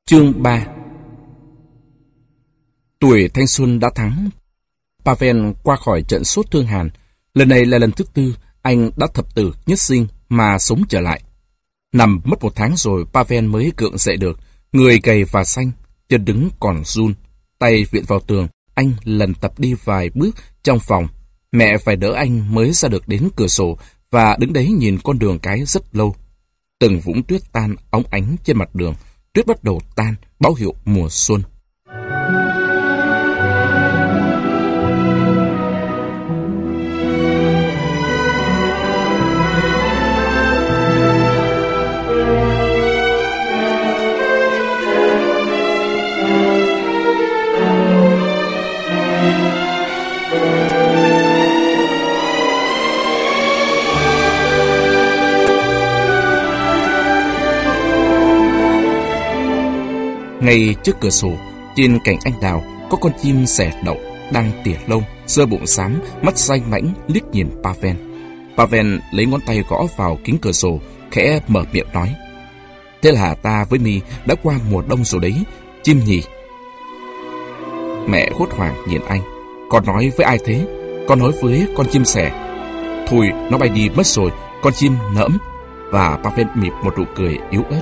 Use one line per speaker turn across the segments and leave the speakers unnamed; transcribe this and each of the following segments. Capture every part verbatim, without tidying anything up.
Chương ba. Tuổi thanh xuân đã thắng. Pavel qua khỏi trận sốt thương hàn. Lần này là lần thứ tư anh đã thập tử nhất sinh mà sống trở lại. Nằm mất một tháng rồi Pavel mới gượng dậy được. Người gầy và xanh, chân đứng còn run. Tay viện vào tường, anh lần tập đi vài bước trong phòng. Mẹ phải đỡ anh mới ra được đến cửa sổ và đứng đấy nhìn con đường cái rất lâu. Từng vũng tuyết tan óng ánh trên mặt đường. Tuyết bắt đầu tan, báo hiệu mùa xuân. Ngay trước cửa sổ, trên cành anh đào, có con chim sẻ đậu đang tỉa lông, giơ bụng xám, mắt xanh mãnh liếc nhìn Pavel. Pavel lấy ngón tay gõ vào kính cửa sổ, khẽ mở miệng nói: "Thế là ta với mi đã qua mùa đông rồi đấy, chim nhỉ?" Mẹ hốt hoảng nhìn anh. "Con nói với ai thế?" "Con nói với con chim sẻ." "Thôi, nó bay đi mất rồi." Con chim nẫm. Và Pavel mỉm một nụ cười yếu ớt.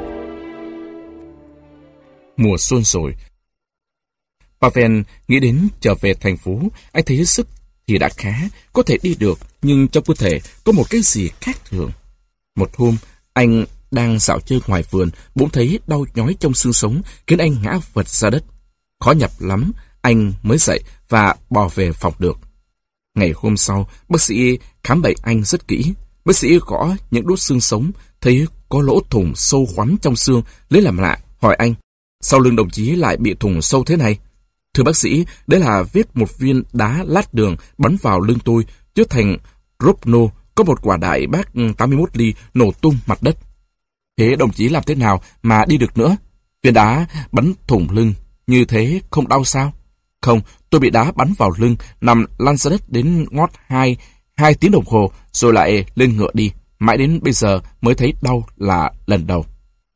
Mùa xuân rồi. Pavel nghĩ đến trở về thành phố. Anh thấy sức thì đã khá, có thể đi được, nhưng trong cơ thể có một cái gì khác thường. Một hôm, anh đang dạo chơi ngoài vườn, bỗng thấy đau nhói trong xương sống, khiến anh ngã vật ra đất. Khó nhọc lắm, anh mới dậy và bò về phòng được. Ngày hôm sau, bác sĩ khám bệnh anh rất kỹ. Bác sĩ gõ những đốt xương sống, thấy có lỗ thủng sâu khoắm trong xương, lấy làm lạ, hỏi anh: "Sao lưng đồng chí lại bị thủng sâu thế này?" "Thưa bác sĩ, đấy là vết một viên đá lát đường bắn vào lưng tôi, chứa thành Ropno, có một quả đại bác tám mươi mốt ly nổ tung mặt đất." "Thế đồng chí làm thế nào mà đi được nữa?" "Viên đá bắn thủng lưng, như thế không đau sao?" "Không, tôi bị đá bắn vào lưng, nằm lăn ra đất đến ngót hai, hai tiếng đồng hồ, rồi lại lên ngựa đi. Mãi đến bây giờ mới thấy đau là lần đầu."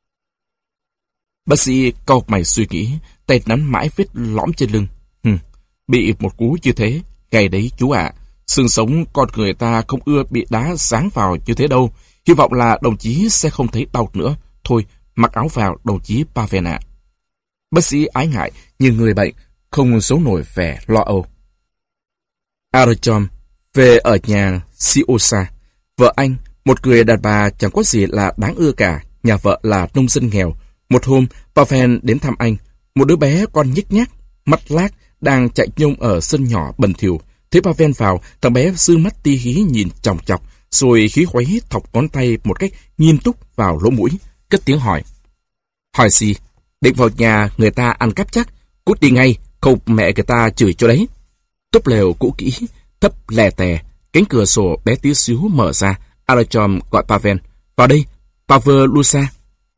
Bác sĩ cau mày suy nghĩ, tay nắm mãi vết lõm trên lưng. Hừm, bị một cú như thế, gay đấy chú ạ. Xương sống con người ta không ưa bị đá giáng vào như thế đâu. Hy vọng là đồng chí sẽ không thấy đau nữa. Thôi, mặc áo vào đồng chí Pavel ạ. Bác sĩ ái ngại, nhìn người bệnh, không giấu nổi vẻ lo âu. Artyom về ở nhà Siosa. Vợ anh, một người đàn bà chẳng có gì là đáng ưa cả, nhà vợ là nông dân nghèo. Một hôm, Pavel đến thăm anh. Một đứa bé con nhích nhác, mắt lác, đang chạy nhông ở sân nhỏ bẩn thỉu. Thấy Pavel vào, thằng bé dương mắt ti hí nhìn chòng chọc, rồi khí khuấy thọc ngón tay một cách nghiêm túc vào lỗ mũi, cất tiếng hỏi: "Hỏi gì? Định vào nhà người ta ăn cắp chắc? Cút đi ngay, không mẹ người ta chửi cho đấy." Túp lều cũ kỹ, thấp lè tè, cánh cửa sổ bé tí xíu mở ra. Artyom gọi Pavel: "Vào đây, Pavel Lusa."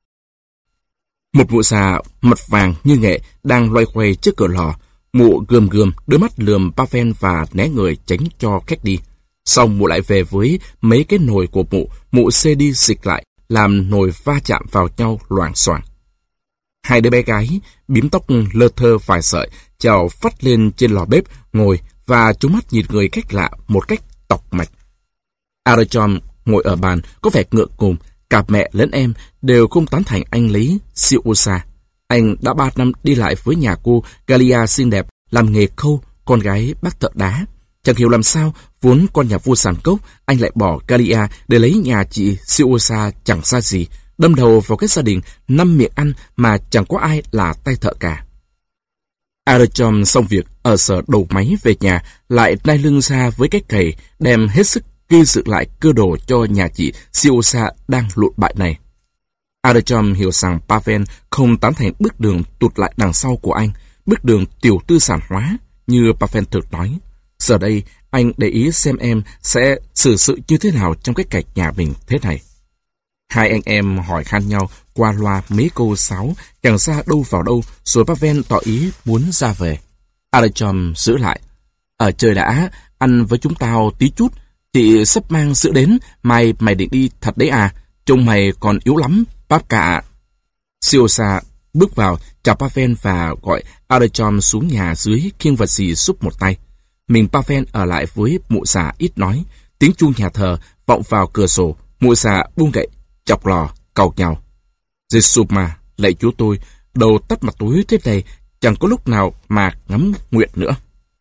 Một mụ già mặt vàng như nghệ đang loay hoay trước cửa lò. Mụ gườm gườm, đôi mắt lườm Pavel và né người tránh cho khách đi. Xong mụ lại về với mấy cái nồi của mụ. Mụ xê đi xịch lại, làm nồi va chạm vào nhau loảng xoảng. Hai đứa bé gái bím tóc lơ thơ vài sợi trèo phắt lên trên lò bếp, ngồi và trố mắt nhìn người khách lạ một cách tọc mạch. Artyom ngồi ở bàn có vẻ ngượng ngùng. Cả mẹ lẫn em đều không tán thành anh lấy Siosa. Anh đã ba năm đi lại với nhà cô Galia xinh đẹp, làm nghề khâu, con gái bác thợ đá. Chẳng hiểu làm sao, vốn con nhà vua sàn cốc, anh lại bỏ Galia để lấy nhà chị Siosa chẳng xa gì, đâm đầu vào cái gia đình năm miệng ăn mà chẳng có ai là tay thợ cả. Artyom xong việc ở sở đầu máy về nhà, lại nai lưng ra với cái cày, đem hết sức gây dựng lại cơ đồ cho nhà chị Siosa đang lụn bại này. Artyom hiểu rằng Pavel không tán thành bước đường tụt lại đằng sau của anh, bước đường tiểu tư sản hóa như Pavel thực nói. Giờ đây, anh để ý xem em sẽ xử sự như thế nào trong cái cảnh nhà mình thế này. Hai anh em hỏi han nhau qua loa mấy câu sáo, chẳng ra đâu vào đâu, rồi Pavel tỏ ý muốn ra về. Artyom giữ lại: "Ở chơi đã, ăn với chúng tao tí chút. Chị sắp mang sữa đến, mai mày định đi thật đấy à? Trông mày còn yếu lắm, Papka ạ." Siosa bước vào, chào Pavel và gọi Artyom xuống nhà dưới khiêng vật gì xúc một tay. Mình Pavel ở lại với mụ già ít nói. Tiếng chuông nhà thờ vọng vào cửa sổ, mụ già buông gậy, chọc lò, cầu nhau. Giê-xu mà, lạy Chúa tôi, đầu tắt mặt tối thế này, chẳng có lúc nào mà ngắm nguyện nữa.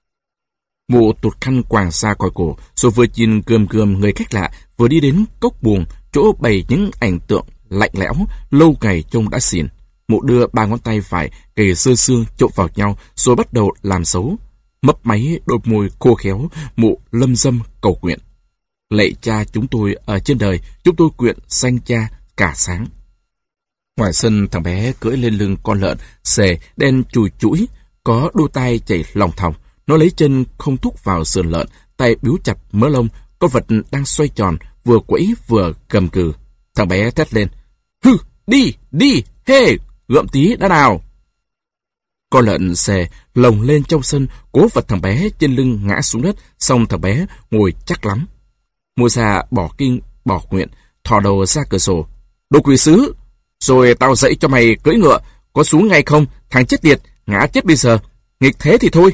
Mụ tụt khăn quàng xa coi cổ, rồi vừa nhìn gườm gườm người khách lạ, vừa đi đến cốc buồng, chỗ bày những ảnh tượng lạnh lẽo, lâu ngày trông đã xỉn. Mụ đưa ba ngón tay phải kề sơ xương trộn vào nhau, rồi bắt đầu làm xấu. Mấp máy đôi môi khô khéo, mụ lâm dâm cầu nguyện. Lạy Cha chúng tôi ở trên đời, chúng tôi nguyện danh Cha cả sáng. Ngoài sân, thằng bé cưỡi lên lưng con lợn xề đen chùi chũi, có đôi tay chảy lòng thòng. Nó lấy chân không thúc vào sườn lợn, tay biếu chặt mớ lông. Con vật đang xoay tròn, vừa quẫy vừa gầm cừ. Thằng bé thét lên: "Hừ, đi, đi, hê, hey, gượm tí đã nào." Con lợn xề lồng lên trong sân, cố vật thằng bé trên lưng ngã xuống đất, xong thằng bé ngồi chắc lắm. Mùa già bỏ kinh, bỏ nguyện, thò đầu ra cửa sổ: "Đồ quỷ sứ, rồi tao dạy cho mày cưỡi ngựa, có xuống ngay không, thằng chết tiệt, ngã chết bây giờ, nghịch thế thì thôi."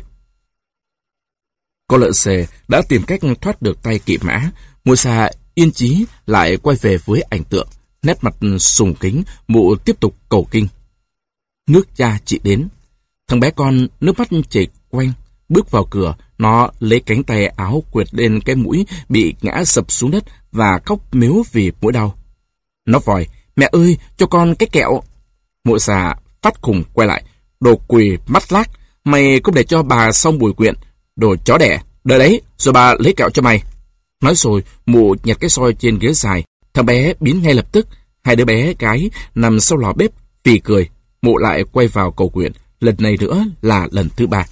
Con lợn xề đã tìm cách thoát được tay kỵ mã. Mùa già yên chí lại quay về với ảnh tượng, nét mặt sùng kính, mụ tiếp tục cầu kinh. Nước Cha chị đến. Thằng bé con nước mắt chảy quanh, bước vào cửa, nó lấy cánh tay áo quệt lên cái mũi bị ngã sập xuống đất và khóc mếu vì mũi đau. Nó vòi: "Mẹ ơi, cho con cái kẹo." Mụ già phát khùng quay lại: "Đồ quỳ mắt lác, mày không để cho bà xong buổi quyện, đồ chó đẻ, đợi đấy, rồi bà lấy kẹo cho mày." Nói rồi, mụ nhặt cái xoi trên ghế dài, thằng bé biến ngay lập tức. Hai đứa bé gái nằm sau lò bếp phì cười. Mụ lại quay vào cầu nguyện, lần này nữa là lần thứ ba.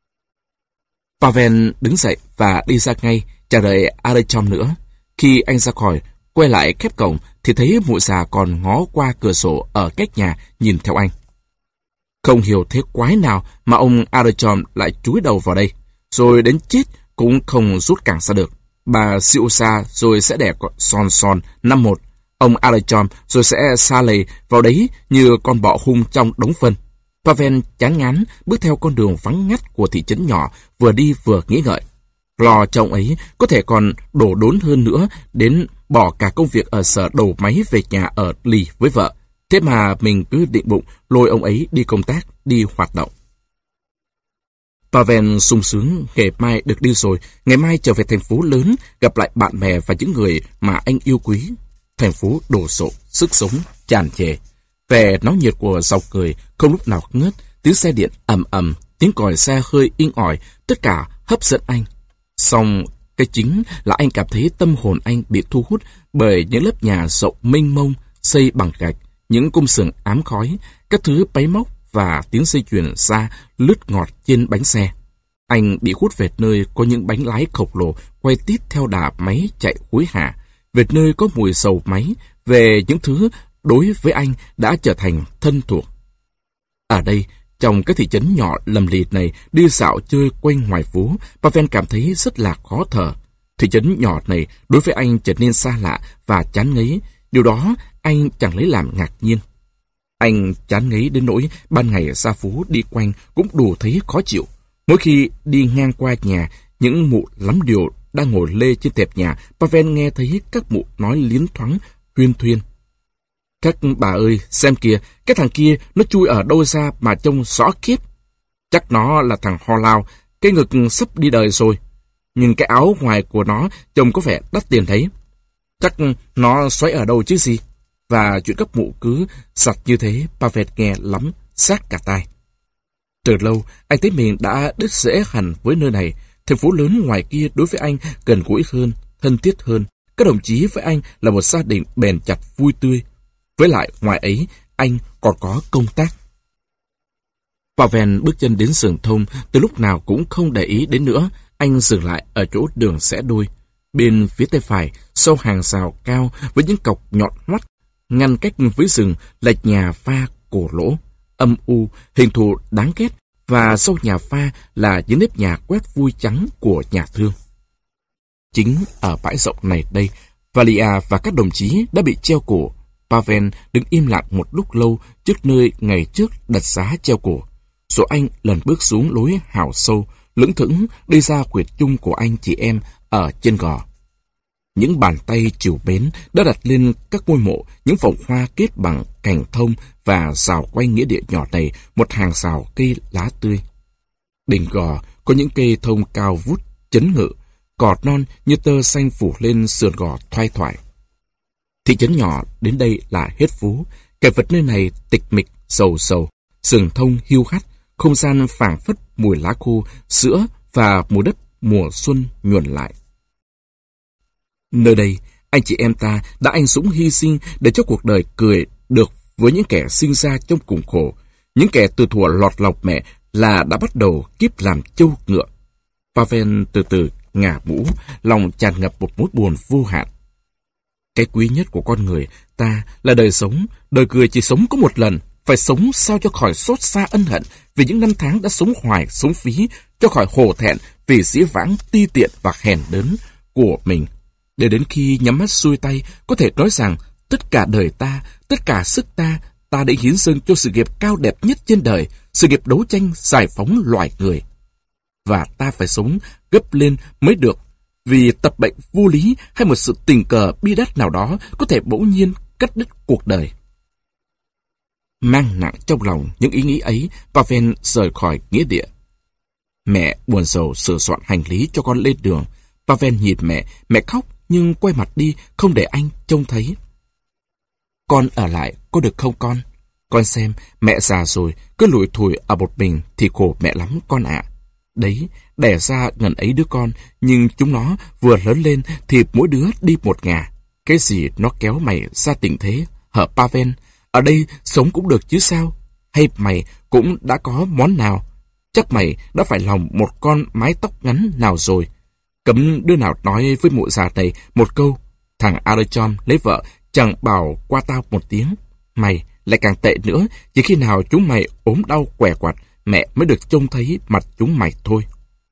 Pavel đứng dậy và đi ra ngay, chờ đợi Artyom nữa. Khi anh ra khỏi, quay lại khép cổng, thì thấy mụ già còn ngó qua cửa sổ ở cách nhà nhìn theo anh. Không hiểu thế quái nào mà ông Artyom lại chúi đầu vào đây, rồi đến chết cũng không rút cẳng ra được. Bà Siusa rồi sẽ đẻ son son năm một. Ông Artyom rồi sẽ sa lầy vào đấy như con bọ hung trong đống phân. Pavel chán ngán bước theo con đường vắng ngắt của thị trấn nhỏ, vừa đi vừa nghĩ ngợi. Lo cho ông ấy có thể còn đổ đốn hơn nữa, đến bỏ cả công việc ở sở đầu máy về nhà ở lì với vợ. Thế mà mình cứ định bụng lôi ông ấy đi công tác, đi hoạt động. Pavel sung sướng ngày mai được đi rồi, ngày mai trở về thành phố lớn, gặp lại bạn bè và những người mà anh yêu quý. Thành phố đổ sộ, sức sống tràn trề. Vẻ náo nhiệt của dòng người không lúc nào ngớt, tiếng xe điện ầm ầm, tiếng còi xe hơi inh ỏi, tất cả hấp dẫn anh. Song cái chính là anh cảm thấy tâm hồn anh bị thu hút bởi những lớp nhà rộng mênh mông, xây bằng gạch, những cung xưởng ám khói, các thứ máy móc và tiếng dây chuyền xa lướt ngọt trên bánh xe. Anh bị hút về nơi có những bánh lái khổng lồ quay tít theo đà máy chạy hối hả, về nơi có mùi dầu máy, về những thứ đối với anh đã trở thành thân thuộc. Ở đây, trong cái thị trấn nhỏ lầm lịt này, đi dạo chơi quanh ngoài phố, Pavel cảm thấy rất là khó thở. Thị trấn nhỏ này đối với anh trở nên xa lạ và chán ngấy, điều đó anh chẳng lấy làm ngạc nhiên. Anh chán ngấy đến nỗi ban ngày ra phố đi quanh cũng đủ thấy khó chịu. Mỗi khi đi ngang qua nhà, những mụ lắm điều đang ngồi lê trên tẹp nhà, Pavel nghe thấy các mụ nói liến thoáng, huyên thuyên. Các bà ơi, xem kìa, cái thằng kia nó chui ở đâu ra mà trông rõ khiếp. Chắc nó là thằng ho lao, cái ngực sắp đi đời rồi. Nhưng cái áo ngoài của nó trông có vẻ đắt tiền đấy. Chắc nó xoáy ở đâu chứ gì. Và chuyện các mụ cứ sạch như thế, Pavel nghe lắm, sát cả tai. Từ lâu, anh thấy mình đã đứt rễ hẳn với nơi này. Thành phố lớn ngoài kia đối với anh gần gũi hơn, thân thiết hơn. Các đồng chí với anh là một gia đình bền chặt vui tươi. Với lại, ngoài ấy, anh còn có công tác. Pavel bước chân đến xưởng thông, từ lúc nào cũng không để ý đến nữa. Anh dừng lại ở chỗ đường rẽ đôi. Bên phía tay phải, sau hàng rào cao với những cọc nhọn hoắt, ngăn cách với rừng là nhà pha cổ lỗ, âm u, hình thù đáng ghét, và sau nhà pha là những nếp nhà quét vui trắng của nhà thương. Chính ở bãi rộng này đây, Valia và các đồng chí đã bị treo cổ. Pavel đứng im lặng một lúc lâu trước nơi ngày trước đặt giá treo cổ. Rồi anh lần bước xuống lối hào sâu, lững thững đi ra quyệt chung của anh chị em ở trên gò. Những bàn tay trìu mến đã đặt lên các ngôi mộ những vòng hoa kết bằng cành thông và rào quanh nghĩa địa nhỏ này một hàng rào cây lá tươi. Đỉnh gò có những cây thông cao vút chấn ngự, cỏ non như tơ xanh phủ lên sườn gò thoai thoải. Thị trấn nhỏ đến đây là hết phú, cảnh vật nơi này tịch mịch, sầu sầu, rừng thông hiu hắt, không gian phảng phất mùi lá khô, sữa và mùi đất mùa xuân nhuần lại. Nơi đây, anh chị em ta đã anh dũng hy sinh để cho cuộc đời cười được với những kẻ sinh ra trong cùng khổ, những kẻ từ thuở lọt lòng mẹ là đã bắt đầu kiếp làm trâu ngựa. Pavel từ từ ngả mũ, lòng tràn ngập một mối buồn vô hạn. Cái quý nhất của con người ta là đời sống, đời người chỉ sống có một lần, phải sống sao cho khỏi xót xa ân hận vì những năm tháng đã sống hoài, sống phí, cho khỏi hổ thẹn vì dĩ vãng ti tiện và hèn đớn của mình. Để đến khi nhắm mắt xuôi tay, có thể nói rằng tất cả đời ta, tất cả sức ta, ta đã hiến dâng cho sự nghiệp cao đẹp nhất trên đời, sự nghiệp đấu tranh giải phóng loài người. Và ta phải sống gấp lên mới được, vì tập bệnh vô lý hay một sự tình cờ bi đát nào đó có thể bỗng nhiên cắt đứt cuộc đời. Mang nặng trong lòng những ý nghĩ ấy, Pavel rời khỏi nghĩa địa. Mẹ buồn rầu sửa soạn hành lý cho con lên đường. Pavel nhìn mẹ, mẹ khóc nhưng quay mặt đi không để anh trông thấy. Con ở lại có được không con? Con xem, mẹ già rồi, cứ lủi thủi ở một mình thì khổ mẹ lắm con ạ. Đấy, đẻ ra ngần ấy đứa con, nhưng chúng nó vừa lớn lên thì mỗi đứa đi một ngả. Cái gì nó kéo mày ra tình thế, hả Pavel? Ở đây sống cũng được chứ sao? Hay mày cũng đã có món nào? Chắc mày đã phải lòng một con mái tóc ngắn nào rồi. Cấm đứa nào nói với mụ già này một câu, thằng Artyom lấy vợ chẳng bảo qua tao một tiếng. Mày lại càng tệ nữa, chỉ khi nào chúng mày ốm đau què quặt, mẹ mới được trông thấy mặt chúng mày thôi.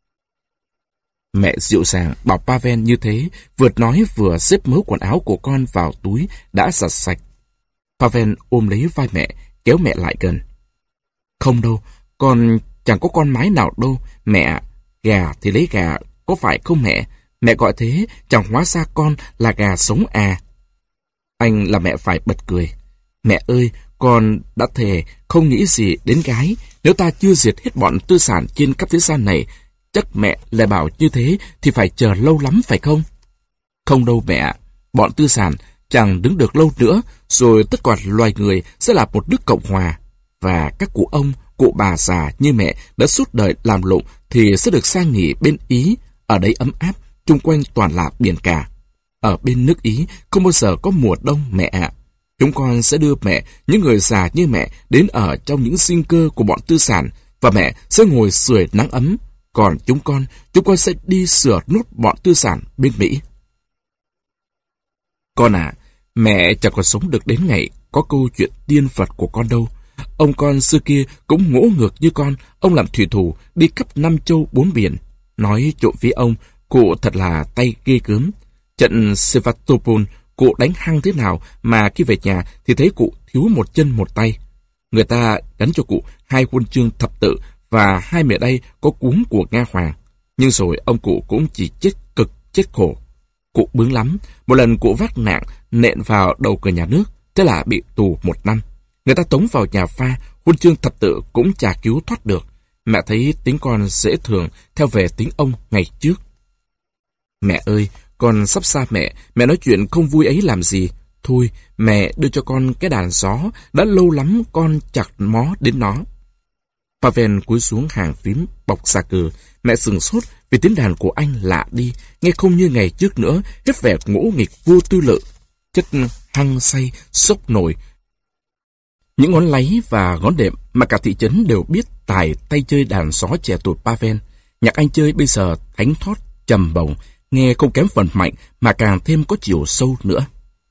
Mẹ dịu dàng bảo Pavel như thế, vừa nói vừa xếp mớ quần áo của con vào túi đã giặt sạch. Pavel ôm lấy vai mẹ, kéo mẹ lại gần. Không đâu, con chẳng có con mái nào đâu, mẹ. Gà thì lấy gà, có phải không mẹ? Mẹ gọi thế, chẳng hóa ra con là gà sống à? Anh là mẹ phải bật cười. Mẹ ơi, con đã thề không nghĩ gì đến gái. Nếu ta chưa diệt hết bọn tư sản trên khắp thế gian này, chắc mẹ lại bảo như thế thì phải chờ lâu lắm phải không? Không đâu mẹ, bọn tư sản chẳng đứng được lâu nữa, rồi tất cả loài người sẽ là một nước Cộng Hòa. Và các cụ ông, cụ bà già như mẹ đã suốt đời làm lụng thì sẽ được sang nghỉ bên Ý, ở đấy ấm áp, chung quanh toàn là biển cả. Ở bên nước Ý không bao giờ có mùa đông mẹ ạ. Chúng con sẽ đưa mẹ, những người già như mẹ, đến ở trong những sinh cơ của bọn tư sản, và mẹ sẽ ngồi sưởi nắng ấm. Còn chúng con, chúng con sẽ đi sửa nút bọn tư sản bên Mỹ. Con à, mẹ chẳng còn sống được đến ngày có câu chuyện tiên Phật của con đâu. Ông con xưa kia cũng ngỗ ngược như con, ông làm thủy thủ, đi khắp năm châu bốn biển. Nói trộm với ông, cụ thật là tay ghê gớm. Trận Sevastopol, cụ đánh hăng thế nào mà khi về nhà thì thấy cụ thiếu một chân một tay. Người ta gắn cho cụ hai huân chương thập tự và hai mẹ đây có cúm của Nga Hoàng. Nhưng rồi ông cụ cũng chỉ chết cực, chết khổ. Cụ bướng lắm, một lần cụ vác nạn nện vào đầu cửa nhà nước, thế là bị tù một năm. Người ta tống vào nhà pha, huân chương thập tự cũng chả cứu thoát được. Mẹ thấy tính con dễ thường theo về tính ông ngày trước. Mẹ ơi, con sắp xa mẹ, mẹ nói chuyện không vui ấy làm gì. Thôi, mẹ đưa cho con cái đàn gió, đã lâu lắm con chặt mó đến nó. Pavel cúi xuống hàng phím bọc xà cừ. Mẹ sừng sốt vì tiếng đàn của anh lạ đi, nghe không như ngày trước nữa, hết vẻ ngỗ nghịch vô tư lự, chất hăng say, sốc nổi. Những ngón láy và ngón đệm mà cả thị trấn đều biết tài tay chơi đàn gió trẻ tuổi Pavel. Nhạc anh chơi bây giờ thánh thót, trầm bổng, nghe không kém phần mạnh mà càng thêm có chiều sâu nữa.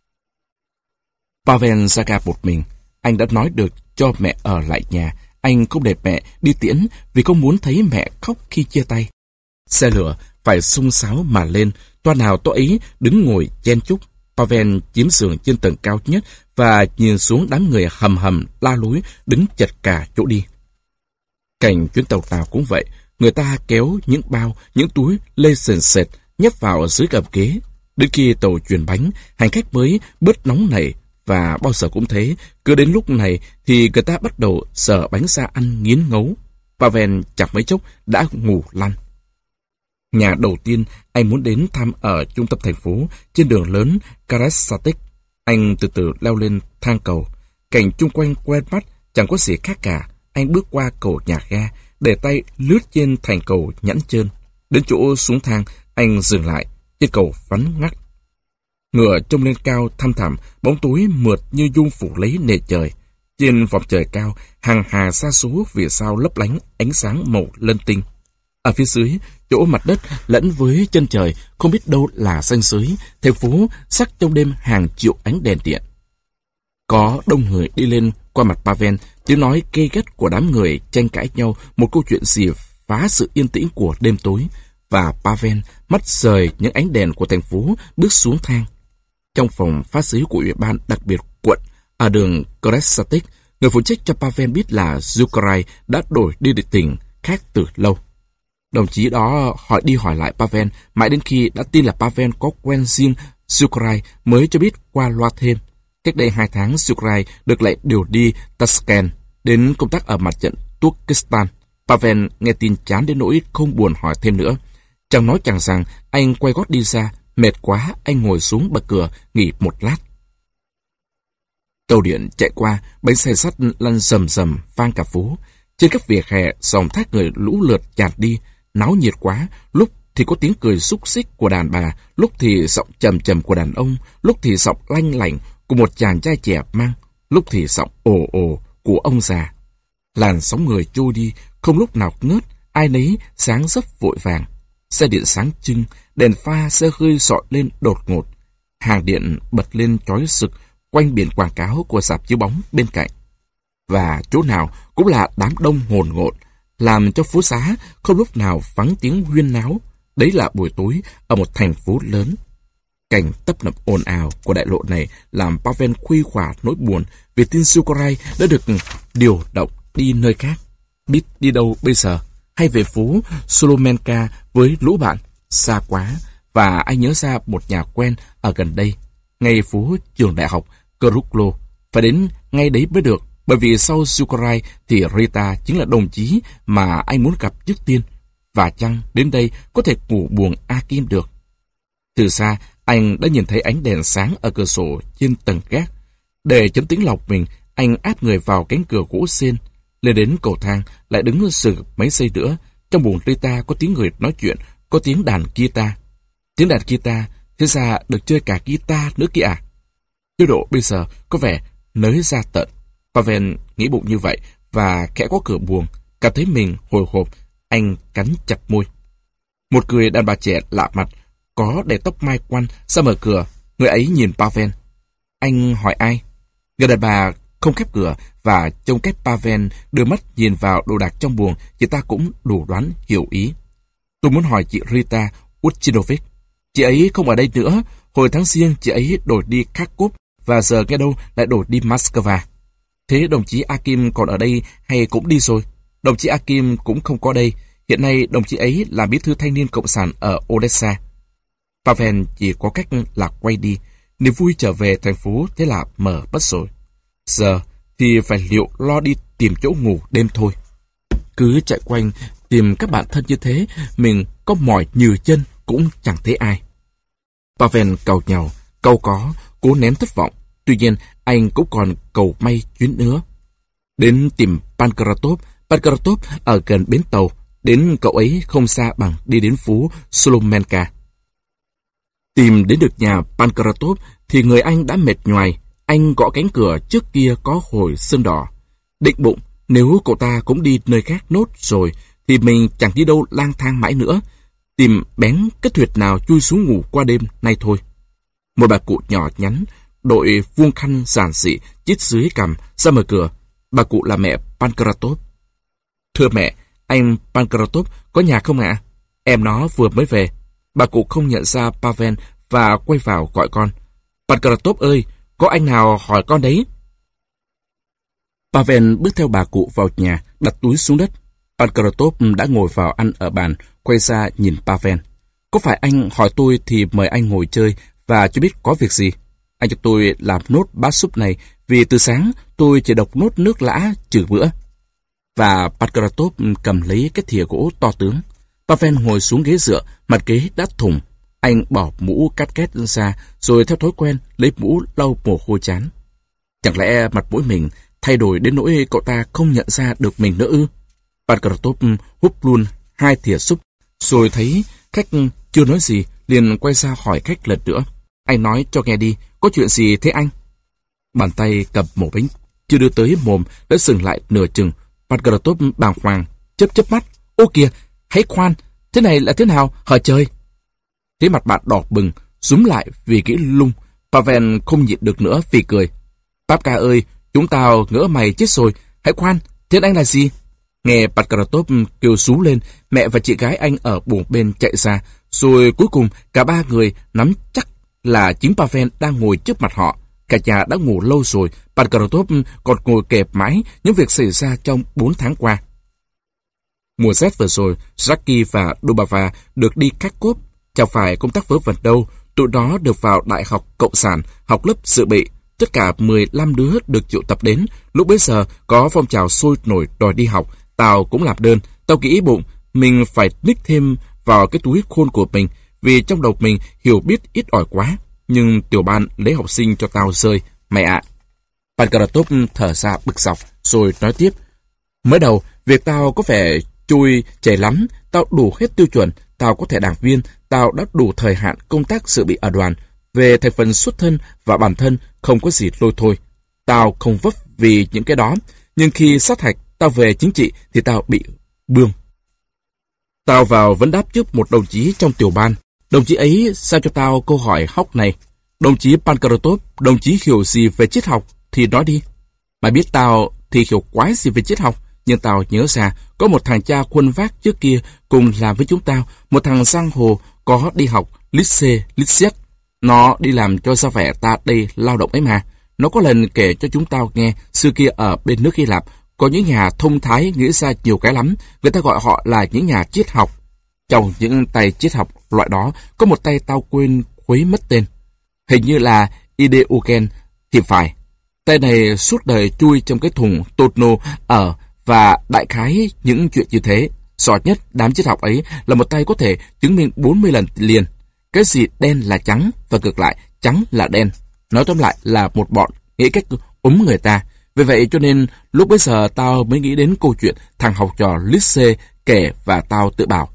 Pavel ra ga một mình. Anh đã nói được cho mẹ ở lại nhà. Anh không để mẹ đi tiễn vì không muốn thấy mẹ khóc khi chia tay. Xe lửa phải xung xáo mà lên, toa nào toa ấy đứng ngồi chen chúc. Pavel chiếm giường trên tầng cao nhất và nhìn xuống đám người hầm hầm la lối đứng chật cả chỗ đi. Cảnh chuyến tàu nào cũng vậy, người ta kéo những bao, những túi lê sền sệt nhấp vào dưới gầm ghế. Đến khi tàu chuyển bánh, hành khách mới bớt nóng nảy, và bao giờ cũng thế, cứ đến lúc này thì người ta bắt đầu sờ bánh ra ăn nghiến ngấu. Pavel chẳng mấy chốc đã ngủ lăn. Nhà đầu tiên anh muốn đến thăm ở trung tâm thành phố, trên đường lớn Karasatech. Anh từ từ leo lên thang cầu. Cảnh chung quanh quen mắt, chẳng có gì khác cả. Anh bước qua cầu nhà ga, để tay lướt trên thành cầu nhẵn trơn. Đến chỗ xuống thang, anh dừng lại. Trên cầu vắng ngắt. Ngựa trông lên cao thăm thẳm, bóng tối mượt như dung phủ lấy nền trời. Trên vòng trời cao, hàng hà sa số vì sao lấp lánh ánh sáng màu lân tinh. Ở phía dưới, chỗ mặt đất lẫn với chân trời, không biết đâu là ranh giới, thành phố sắc trong đêm hàng triệu ánh đèn điện. Có đông người đi lên qua mặt Pavel, tiếng nói gay gắt của đám người tranh cãi nhau một câu chuyện gì phá sự yên tĩnh của đêm tối, và Pavel mắt rời những ánh đèn của thành phố bước xuống thang. Trong phòng phát xứ của ủy ban đặc biệt quận ở đường Karasatech, người phụ trách cho Pavel biết là Zukarai đã đổi đi địa tỉnh khác từ lâu. Đồng chí đó hỏi đi hỏi lại Pavel, mãi đến khi đã tin là Pavel có quen riêng Zukarai mới cho biết qua loa thêm. Cách đây hai tháng, Zukarai được lại điều đi Tashkent đến công tác ở mặt trận Turkestan. Pavel nghe tin chán đến nỗi không buồn hỏi thêm nữa. Chẳng nói chẳng rằng, anh quay gót đi ra. Mệt quá, anh ngồi xuống bậc cửa, nghỉ một lát. Tàu điện chạy qua, bánh xe sắt lăn rầm rầm vang cả phố. Trên các vỉa hè, dòng thác người lũ lượt tràn đi, náo nhiệt quá. Lúc thì có tiếng cười xúc xích của đàn bà, lúc thì giọng trầm trầm của đàn ông, lúc thì giọng lanh lảnh của một chàng trai trẻ mang, lúc thì giọng ồ ồ của ông già. Làn sóng người trôi đi, không lúc nào ngớt, ai nấy sáng dấp vội vàng. Xe điện sáng trưng, đèn pha xe hơi dọi lên đột ngột. Hàng điện bật lên chói rực quanh biển quảng cáo của rạp chiếu bóng bên cạnh. Và chỗ nào cũng là đám đông hồn ngộn, làm cho phố xá không lúc nào vắng tiếng huyên náo. Đấy là buổi tối ở một thành phố lớn. Cảnh tấp nập ồn ào của đại lộ này làm Pavel khuây khỏa nỗi buồn vì tin Zukarai đã được điều động đi nơi khác. Biết đi đâu bây giờ? Hay về phố Solomenka với lũ bạn? Xa quá. Và anh nhớ ra một nhà quen ở gần đây, ngay phố trường đại học Kruklo. Phải đến ngay đấy mới được, bởi vì sau Zukarai thì Rita chính là đồng chí mà anh muốn gặp trước tiên. Và chăng đến đây có thể ngủ buồng Akim được. Từ xa, anh đã nhìn thấy ánh đèn sáng ở cửa sổ trên tầng gác. Để chấn tĩnh lòng mình, anh áp người vào cánh cửa gỗ sên. Lên đến cầu thang, lại đứng sừng mấy giây nữa. Trong buồng Rita có tiếng người nói chuyện, có tiếng đàn guitar. Tiếng đàn guitar, thế ra được chơi cả guitar nữa kìa à? Chế độ bây giờ có vẻ nới ra tận. Pavel nghĩ bụng như vậy và khẽ có cửa buồng, cảm thấy mình hồi hộp. Anh cắn chặt môi. Một người đàn bà trẻ lạ mặt, có để tóc mai quăn, ra mở cửa. Người ấy nhìn Pavel. Anh hỏi ai? Người đàn bà không khép cửa và trông cách Pavel đưa mắt nhìn vào đồ đạc trong buồng, chị ta cũng đủ đoán hiểu ý. Tôi muốn hỏi chị Rita Uchinovic. Chị ấy không ở đây nữa. Hồi tháng Giêng chị ấy đổi đi Kharkov và giờ nghe đâu lại đổi đi Moscow. Thế đồng chí Akim còn ở đây hay cũng đi rồi? Đồng chí Akim cũng không có đây. Hiện nay đồng chí ấy là bí thư thanh niên cộng sản ở Odessa. Pavel chỉ có cách là quay đi. Niềm vui trở về thành phố thế là mở mất rồi. Giờ thì phải liệu lo đi tìm chỗ ngủ đêm thôi. Cứ chạy quanh tìm các bạn thân như thế, mình có mỏi nhừ chân cũng chẳng thấy ai. Pavel cầu nhàu, câu có, cố nén thất vọng. Tuy nhiên, anh cũng còn cầu may chuyến nữa. Đến tìm Pankratov. Pankratov ở gần bến tàu. Đến cậu ấy không xa bằng đi đến phố Solomenka. Tìm đến được nhà Pankratov thì người anh đã mệt nhoài. Anh gõ cánh cửa trước kia có hồi sơn đỏ. Định bụng, nếu cậu ta cũng đi nơi khác nốt rồi thì mình chẳng đi đâu lang thang mãi nữa. Tìm bén cái thuyệt nào chui xuống ngủ qua đêm nay thôi. Một bà cụ nhỏ nhắn, đội vuông khăn giản dị, chít dưới cằm, ra mở cửa. Bà cụ là mẹ Pankratov. Thưa mẹ, anh Pankratov có nhà không ạ? Em nó vừa mới về. Bà cụ không nhận ra Pavel và quay vào gọi con. Pankratov ơi, có anh nào hỏi con đấy? Pavel bước theo bà cụ vào nhà, đặt túi xuống đất. Pankratov đã ngồi vào ăn ở bàn, quay ra nhìn Pavel. Có phải anh hỏi tôi thì mời anh ngồi chơi và cho biết có việc gì. Anh cho tôi làm nốt bát súp này vì từ sáng tôi chỉ độc nốt nước lã trừ bữa. Và Pankratov cầm lấy cái thìa gỗ to tướng. Pavel ngồi xuống ghế dựa, mặt ghế đã thủng. Anh bỏ mũ cắt két ra, rồi theo thói quen lấy mũ lau mồ hôi trán. Chẳng lẽ mặt mũi mình thay đổi đến nỗi cậu ta không nhận ra được mình nữa ư? Pankratov húp luôn hai thìa súp, rồi thấy khách chưa nói gì, liền quay ra hỏi khách lần nữa. Anh nói cho nghe đi, có chuyện gì thế anh? Bàn tay cầm một bánh chưa đưa tới mồm đã dừng lại nửa chừng. Pankratov bàng hoàng, chớp chớp mắt. Ô kìa, hãy khoan, thế này là thế nào, hả trời? Thế mặt bạn đỏ bừng, rúm lại vì nghĩ lung. Pavel không nhịn được nữa vì cười. Papka ơi, chúng tao ngỡ mày chết rồi. Hãy khoan, thế anh là gì? Nghe Pankratov kêu rú lên, mẹ và chị gái anh ở buồng bên chạy ra. Rồi cuối cùng cả ba người nắm chắc là chính Pavel đang ngồi trước mặt họ. Cả nhà đã ngủ lâu rồi, Pankratov còn ngồi kẹp mãi những việc xảy ra trong bốn tháng qua. Mùa rét vừa rồi, Jackie và Dubava được đi Kharkov. Chẳng phải công tác vớ vẩn đâu, tụi nó được vào Đại học Cộng sản, học lớp dự bị. Tất cả mười lăm đứa được triệu tập đến. Lúc bấy giờ có phong trào sôi nổi đòi đi học. Tao cũng làm đơn. Tao nghĩ bụng mình phải ních thêm vào cái túi khôn của mình, vì trong đầu mình hiểu biết ít ỏi quá. Nhưng tiểu ban lấy học sinh cho tao rơi. Mẹ ạ! À. Pankratov thở ra bực dọc, rồi nói tiếp. Mới đầu, việc tao có vẻ trôi chảy lắm. Tao đủ hết tiêu chuẩn. Tao có thể đảng viên. Tao đã đủ thời hạn công tác dự bị ở đoàn. Về thành phần xuất thân và bản thân không có gì lôi thôi. Tao không vấp vì những cái đó. Nhưng khi sát hạch tao về chính trị thì tao bị bươm. Tao vào vấn đáp trước một đồng chí trong tiểu ban. Đồng chí ấy sao cho tao câu hỏi hóc này. Đồng chí Pankratov, đồng chí hiểu gì về triết học thì nói đi. Mày biết tao thì hiểu quái gì về triết học. Nhưng tao nhớ ra có một thằng cha khuân vác trước kia cùng làm với chúng tao. Một thằng giang hồ có đi học lycée, lycée. Nó đi làm cho ra vẻ ta đây lao động ấy mà. Nó có lần kể cho chúng tao nghe xưa kia ở bên nước Hy Lạp có những nhà thông thái nghĩ ra nhiều cái lắm. Người ta gọi họ là những nhà triết học. Trong những tay triết học loại đó có một tay tao quên khuấy mất tên. Hình như là Ideugen thì phải. Tay này suốt đời chui trong cái thùng tonneau ở và đại khái những chuyện như thế. Giỏi nhất đám triết học ấy là một tay có thể chứng minh bốn mươi lần liền. Cái gì đen là trắng và ngược lại trắng là đen. Nói tóm lại là một bọn nghĩ cách ốm người ta. Vì vậy cho nên lúc bấy giờ tao mới nghĩ đến câu chuyện thằng học trò lycée kể và tao tự bảo.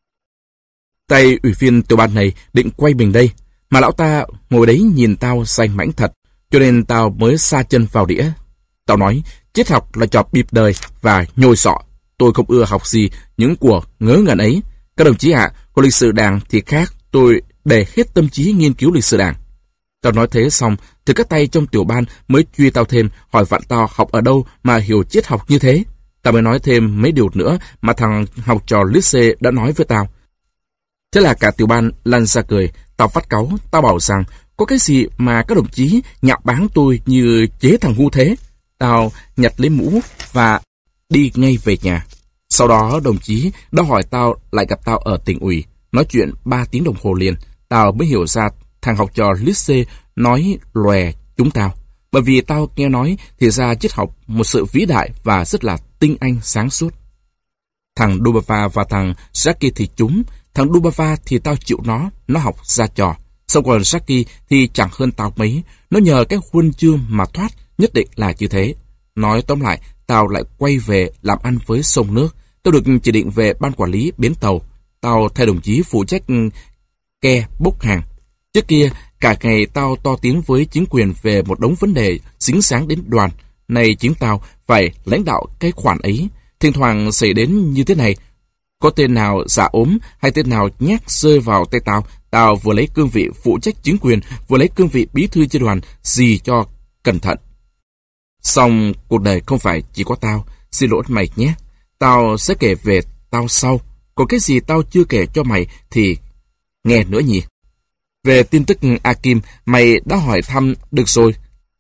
Tay ủy viên tiểu ban này định quay mình đây. Mà lão ta ngồi đấy nhìn tao xanh mãnh thật. Cho nên tao mới sa chân vào đĩa. Tao nói triết học là trò bịp đời và nhồi sọ. Tôi không ưa học gì những của ngớ ngẩn ấy. Các đồng chí ạ, à, có lịch sử đảng thì khác. Tôi để hết tâm trí nghiên cứu lịch sử đảng. Tao nói thế xong thì các tay trong tiểu ban mới truy tao thêm, hỏi vặn tao học ở đâu mà hiểu triết học như thế. Tao mới nói thêm mấy điều nữa mà thằng học trò lycée đã nói với tao. Thế là cả tiểu ban lăn ra cười. Tao phát cáu, tao bảo rằng có cái gì mà các đồng chí nhạo báng tôi như chế thằng ngu thế. Tao nhặt lấy mũ và đi ngay về nhà. Sau đó đồng chí đã hỏi tao lại gặp tao ở tỉnh ủy. Nói chuyện ba tiếng đồng hồ liền. Tao mới hiểu ra thằng học trò lycée nói lòe chúng tao. Bởi vì tao nghe nói thì ra triết học một sự vĩ đại và rất là tinh anh sáng suốt. Thằng Dubava và thằng Jackie thì chúng. Thằng Dubava thì tao chịu nó, nó học ra trò. Xong còn Jackie thì chẳng hơn tao mấy. Nó nhờ cái huân chương mà thoát, nhất định là như thế. Nói tóm lại, tao lại quay về làm ăn với sông nước. Tao được chỉ định về ban quản lý bến tàu. Tao thay đồng chí phụ trách ke bốc hàng. Trước kia, cả ngày tao to tiếng với chính quyền về một đống vấn đề dính dáng đến đoàn. Nay chính tao phải lãnh đạo cái khoản ấy. Thỉnh thoảng xảy đến như thế này. Có tên nào giả ốm hay tên nào nhát rơi vào tay tao, tao vừa lấy cương vị phụ trách chính quyền, vừa lấy cương vị bí thư chi đoàn, gì cho cẩn thận. Xong, cuộc đời không phải chỉ có tao, xin lỗi mày nhé. Tao sẽ kể về tao sau, còn cái gì tao chưa kể cho mày thì nghe nữa nhỉ. Về tin tức Akim, mày đã hỏi thăm được rồi.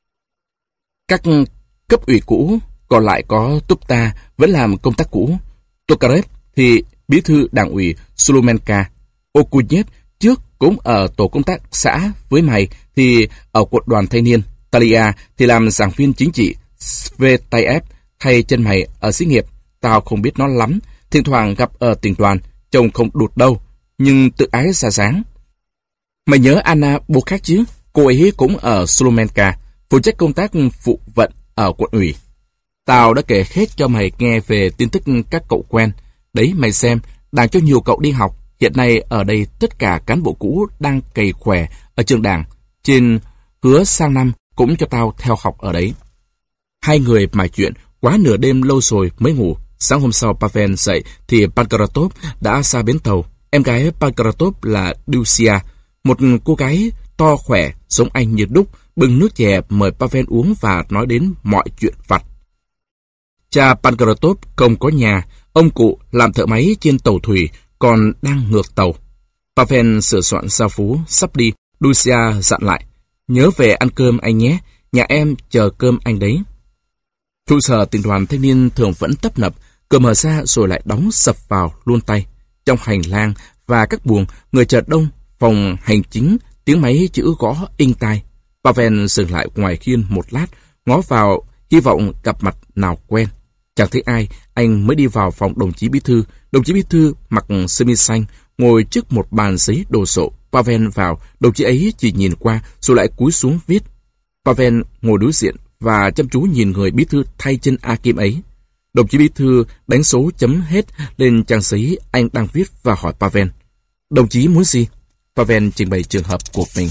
Các cấp ủy cũ, còn lại có Tupta vẫn làm công tác cũ. Tokarev thì bí thư đảng ủy Sulumenka. Okuyev trước cũng ở tổ công tác xã với mày thì ở quận đoàn thanh niên. Talia thì làm giảng viên chính trị. Svetayev thay chân mày ở xí nghiệp. Tao không biết nó lắm, thỉnh thoảng gặp ở tỉnh đoàn, trông không đụt đâu, nhưng tự ái ra dáng. Mày nhớ Anna Bokak chứ? Cô ấy cũng ở Sulumenka, phụ trách công tác phụ vận ở quận ủy. Tao đã kể hết cho mày nghe về tin tức các cậu quen. Đấy mày xem, đảng cho nhiều cậu đi học. Hiện nay ở đây tất cả cán bộ cũ đang cày khỏe ở trường đảng. Trên hứa sang năm cũng cho tao theo học ở đấy. Hai người mải chuyện quá nửa đêm lâu rồi mới ngủ. Sáng hôm sau Pavel dậy thì Pankaratov đã ra bến tàu. Em gái Pankaratov là Dusia, một cô gái to khỏe, giống anh như đúc, bưng nước chè mời Pavel uống và nói đến mọi chuyện vặt. Cha Pankaratov không có nhà, ông cụ làm thợ máy trên tàu thủy, còn đang ngược tàu. Pavel sửa soạn gia phú, sắp đi. Dusia dặn lại, nhớ về ăn cơm anh nhé, nhà em chờ cơm anh đấy. Trụ sở tỉnh đoàn thanh niên thường vẫn tấp nập, cửa mở ra rồi lại đóng sập vào luôn tay. Trong hành lang và các buồng, người chợt đông, phòng hành chính, tiếng máy chữ gõ inh tai. Pavel dừng lại ngoài khiên một lát, ngó vào, hy vọng gặp mặt nào quen. Chẳng thấy ai, anh mới đi vào phòng đồng chí bí thư. Đồng chí bí thư mặc sơ mi xanh, ngồi trước một bàn giấy đồ sộ. Pavel vào, đồng chí ấy chỉ nhìn qua, rồi lại cúi xuống viết. Pavel ngồi đối diện và chăm chú nhìn người bí thư thay chân Akim ấy. Đồng chí bí thư đánh số chấm hết lên trang giấy anh đang viết và hỏi Pavel. Đồng chí muốn gì? Pavel trình bày trường hợp của mình.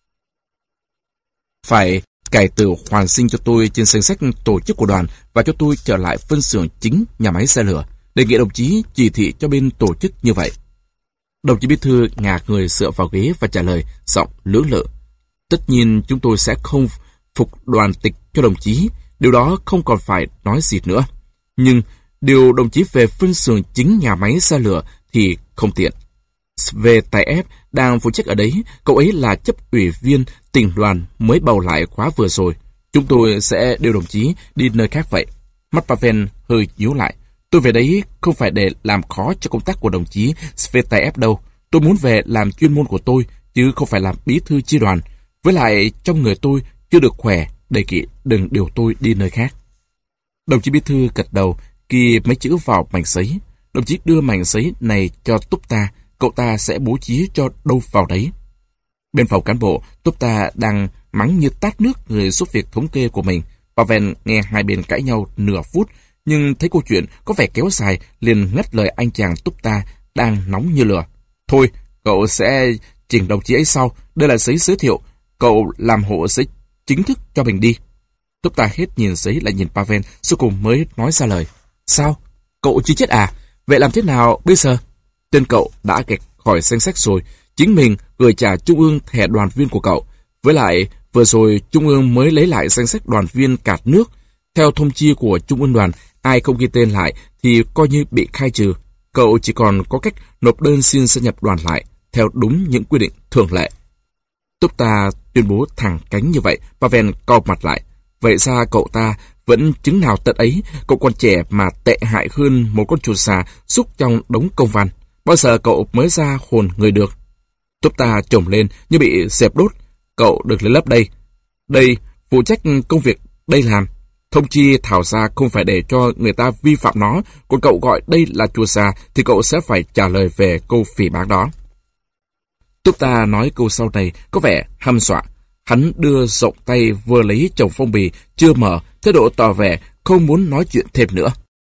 Phải cải tử hoàn sinh cho tôi trên danh sách tổ chức của đoàn và cho tôi trở lại phân xưởng chính nhà máy xe lửa. Đề nghị đồng chí chỉ thị cho bên tổ chức như vậy. Đồng chí bí thư ngả người dựa vào ghế và trả lời, giọng lưỡng lự. Tất nhiên chúng tôi sẽ không phục đoàn tịch cho đồng chí, điều đó không còn phải nói gì nữa. Nhưng điều đồng chí về phân xưởng chính nhà máy xe lửa thì không tiện. Svetayev đang phụ trách ở đấy, cậu ấy là chấp ủy viên tỉnh đoàn mới bầu lại khóa vừa rồi. Chúng tôi sẽ điều đồng chí đi nơi khác vậy. Mắt Pavel hơi nhíu lại. Tôi về đấy không phải để làm khó cho công tác của đồng chí Svetayev đâu. Tôi muốn về làm chuyên môn của tôi, chứ không phải làm bí thư chi đoàn. Với lại trong người tôi chưa được khỏe, đề nghị đừng điều tôi đi nơi khác. Đồng chí bí thư gật đầu, ghi mấy chữ vào mảnh giấy. Đồng chí đưa mảnh giấy này cho Tupta, cậu ta sẽ bố trí cho đâu vào đấy. Bên phòng cán bộ, Tupta đang mắng như tát nước người giúp việc thống kê của mình. Pavel nghe hai bên cãi nhau nửa phút, nhưng thấy câu chuyện có vẻ kéo dài, liền ngắt lời anh chàng Tupta đang nóng như lửa. Thôi, cậu sẽ trình đồng chí ấy sau, đây là giấy giới thiệu, cậu làm hộ giấy chính thức cho mình đi. Tupta hết nhìn giấy lại nhìn Pavel, sau cùng mới nói ra lời. Sao? Cậu chưa chết à? Vậy làm thế nào bây giờ? Tên cậu đã gạch khỏi danh sách rồi, chính mình gửi trả Trung ương thẻ đoàn viên của cậu. Với lại, vừa rồi Trung ương mới lấy lại danh sách đoàn viên cả nước. Theo thông chi của Trung ương đoàn, ai không ghi tên lại thì coi như bị khai trừ. Cậu chỉ còn có cách nộp đơn xin gia nhập đoàn lại, theo đúng những quy định thường lệ. Tupta tuyên bố thẳng cánh như vậy, Pavel cau mặt lại. Vậy ra cậu ta vẫn chứng nào tận ấy, cậu còn trẻ mà tệ hại hơn một con chuột xà xúc trong đống công văn. Bao giờ cậu mới ra hồn người được? Tupta trồm lên như bị dẹp đốt. Cậu được lên lớp đây. Đây, phụ trách công việc đây làm. Thông chi thảo ra không phải để cho người ta vi phạm nó, còn cậu gọi đây là chuột xà thì cậu sẽ phải trả lời về câu phỉ báng đó. Tupta nói câu sau này có vẻ hăm dọa. Hắn đưa rộng tay vừa lấy chồng phong bì chưa mở, thái độ tỏ vẻ không muốn nói chuyện thêm nữa.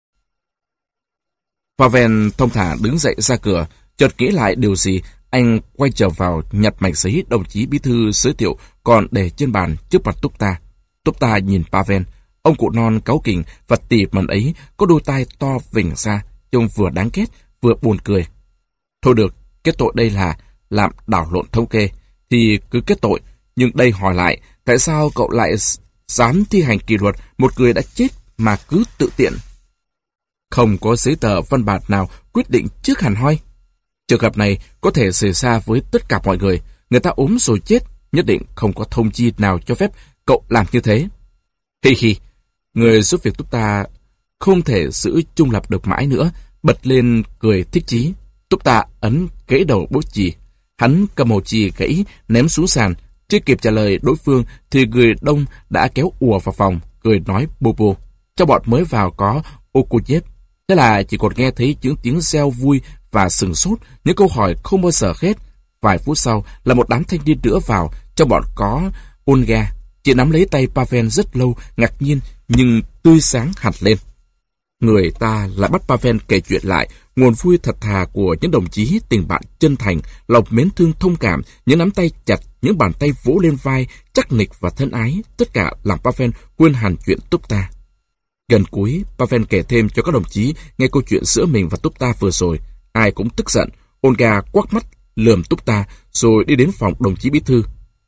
Pavel thông thả đứng dậy ra cửa, chợt nghĩ lại điều gì, anh quay trở vào nhặt mảnh giấy đồng chí bí thư giới thiệu còn để trên bàn trước mặt Tupta. Tupta nhìn Pavel, ông cụ non cáu kỉnh và tỉ mẩn ấy có đôi tai to vểnh ra, trông vừa đáng ghét vừa buồn cười. Thôi được, kết tội đây là làm đảo lộn thống kê thì cứ kết tội, nhưng đây hỏi lại, tại sao cậu lại dám thi hành kỷ luật một người đã chết mà cứ tự tiện? Không có giấy tờ văn bản nào quyết định trước hẳn hoi. Trường hợp này có thể xảy ra với tất cả mọi người. Người ta ốm rồi chết, nhất định không có thông chi nào cho phép cậu làm như thế. Hi hi, người giúp việc Tupta không thể giữ trung lập được mãi nữa, bật lên cười thích chí. Tupta ấn gãy đầu bút chì. Hắn cầm màu chì gãy ném xuống sàn. Chưa kịp trả lời đối phương thì người đông đã kéo ùa vào phòng, cười nói bô bô. Trong bọn mới vào có Okuyev. Thế là chỉ còn nghe thấy những tiếng reo vui và sừng sốt, những câu hỏi không bao giờ hết. Vài phút sau là một đám thanh niên nữa vào, trong bọn có Olga. Chị nắm lấy tay Pavel rất lâu, ngạc nhiên nhưng tươi sáng hẳn lên. Người ta lại bắt Pavel kể chuyện lại nguồn vui thật thà của những đồng chí tình bạn chân thành, lòng mến thương thông cảm, những nắm tay chặt, những bàn tay vỗ lên vai, chắc nịch và thân ái, tất cả làm Pavel quên hẳn chuyện Tupta. Gần cuối, Pavel kể thêm cho các đồng chí nghe câu chuyện giữa mình và Tupta vừa rồi. Ai cũng tức giận. Olga quắc mắt lườm Tupta rồi đi đến phòng đồng chí bí thư.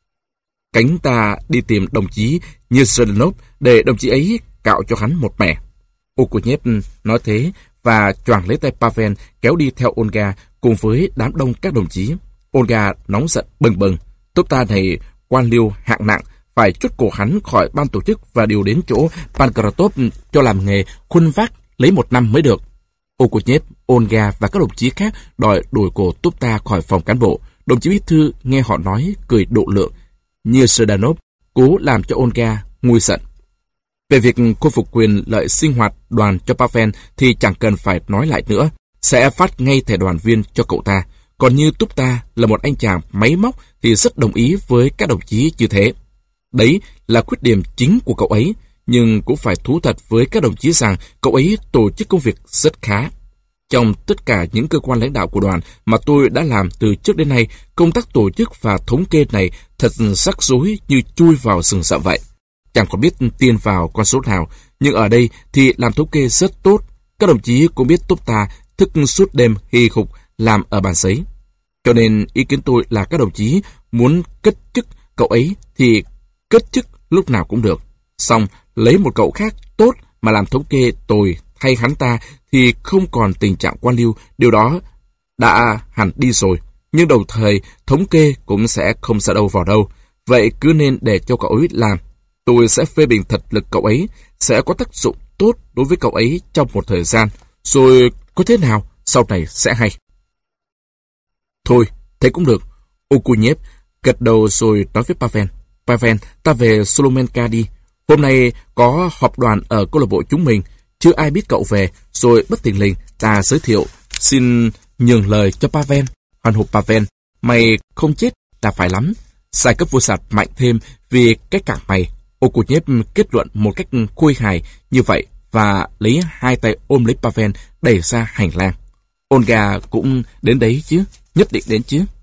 Cánh ta đi tìm đồng chí Nyeshelenov để đồng chí ấy cạo cho hắn một mẻ. Okuyev nói thế và choàng lấy tay Pavel kéo đi theo Olga cùng với đám đông các đồng chí. Olga nóng giận bừng bừng. Tupta này quan liêu hạng nặng, phải chốt cổ hắn khỏi ban tổ chức và điều đến chỗ Pankratov cho làm nghề khuân vác lấy một năm mới được. Okuyev, Olga và các đồng chí khác đòi đuổi cổ Tupta khỏi phòng cán bộ. Đồng chí bí thư nghe họ nói cười độ lượng. Như Sedanov cố làm cho Olga nguôi giận. Về việc khôi phục quyền lợi sinh hoạt đoàn cho Pavel thì chẳng cần phải nói lại nữa, sẽ phát ngay thẻ đoàn viên cho cậu ta. Còn như Tupta là một anh chàng máy móc thì rất đồng ý với các đồng chí như thế. Đấy là khuyết điểm chính của cậu ấy, nhưng cũng phải thú thật với các đồng chí rằng cậu ấy tổ chức công việc rất khá. Trong tất cả những cơ quan lãnh đạo của đoàn mà tôi đã làm từ trước đến nay, công tác tổ chức và thống kê này thật rắc rối như chui vào rừng rậm vậy. Chẳng còn biết tiên vào con số nào, nhưng ở đây thì làm thống kê rất tốt. Các đồng chí cũng biết Tupta thức suốt đêm hì hục làm ở bàn giấy. Cho nên ý kiến tôi là các đồng chí muốn cất chức cậu ấy thì cất chức lúc nào cũng được. Xong lấy một cậu khác tốt mà làm thống kê tồi thay hắn ta thì không còn tình trạng quan liêu, điều đó đã hẳn đi rồi. Nhưng đồng thời thống kê cũng sẽ không xa đâu vào đâu. Vậy cứ nên để cho cậu ấy làm. Tôi sẽ phê bình thật lực cậu ấy, sẽ có tác dụng tốt đối với cậu ấy trong một thời gian. Rồi có thế nào, sau này sẽ hay. Thôi, thế cũng được. Okuyev gật đầu rồi nói với Pavel. Pavel, ta về Solomenka đi. Hôm nay có họp đoàn ở câu lạc bộ chúng mình. Chưa ai biết cậu về, rồi bất thình lình ta giới thiệu. Xin nhường lời cho Pavel. Hoan hộp Pavel, mày không chết là phải lắm. Sai cấp vô sạt mạnh thêm vì cái cẳng mày. Okuyev kết luận một cách khôi hài như vậy và lấy hai tay ôm lấy Pavel đẩy ra hành lang. Olga cũng đến đấy chứ, nhất định đến chứ.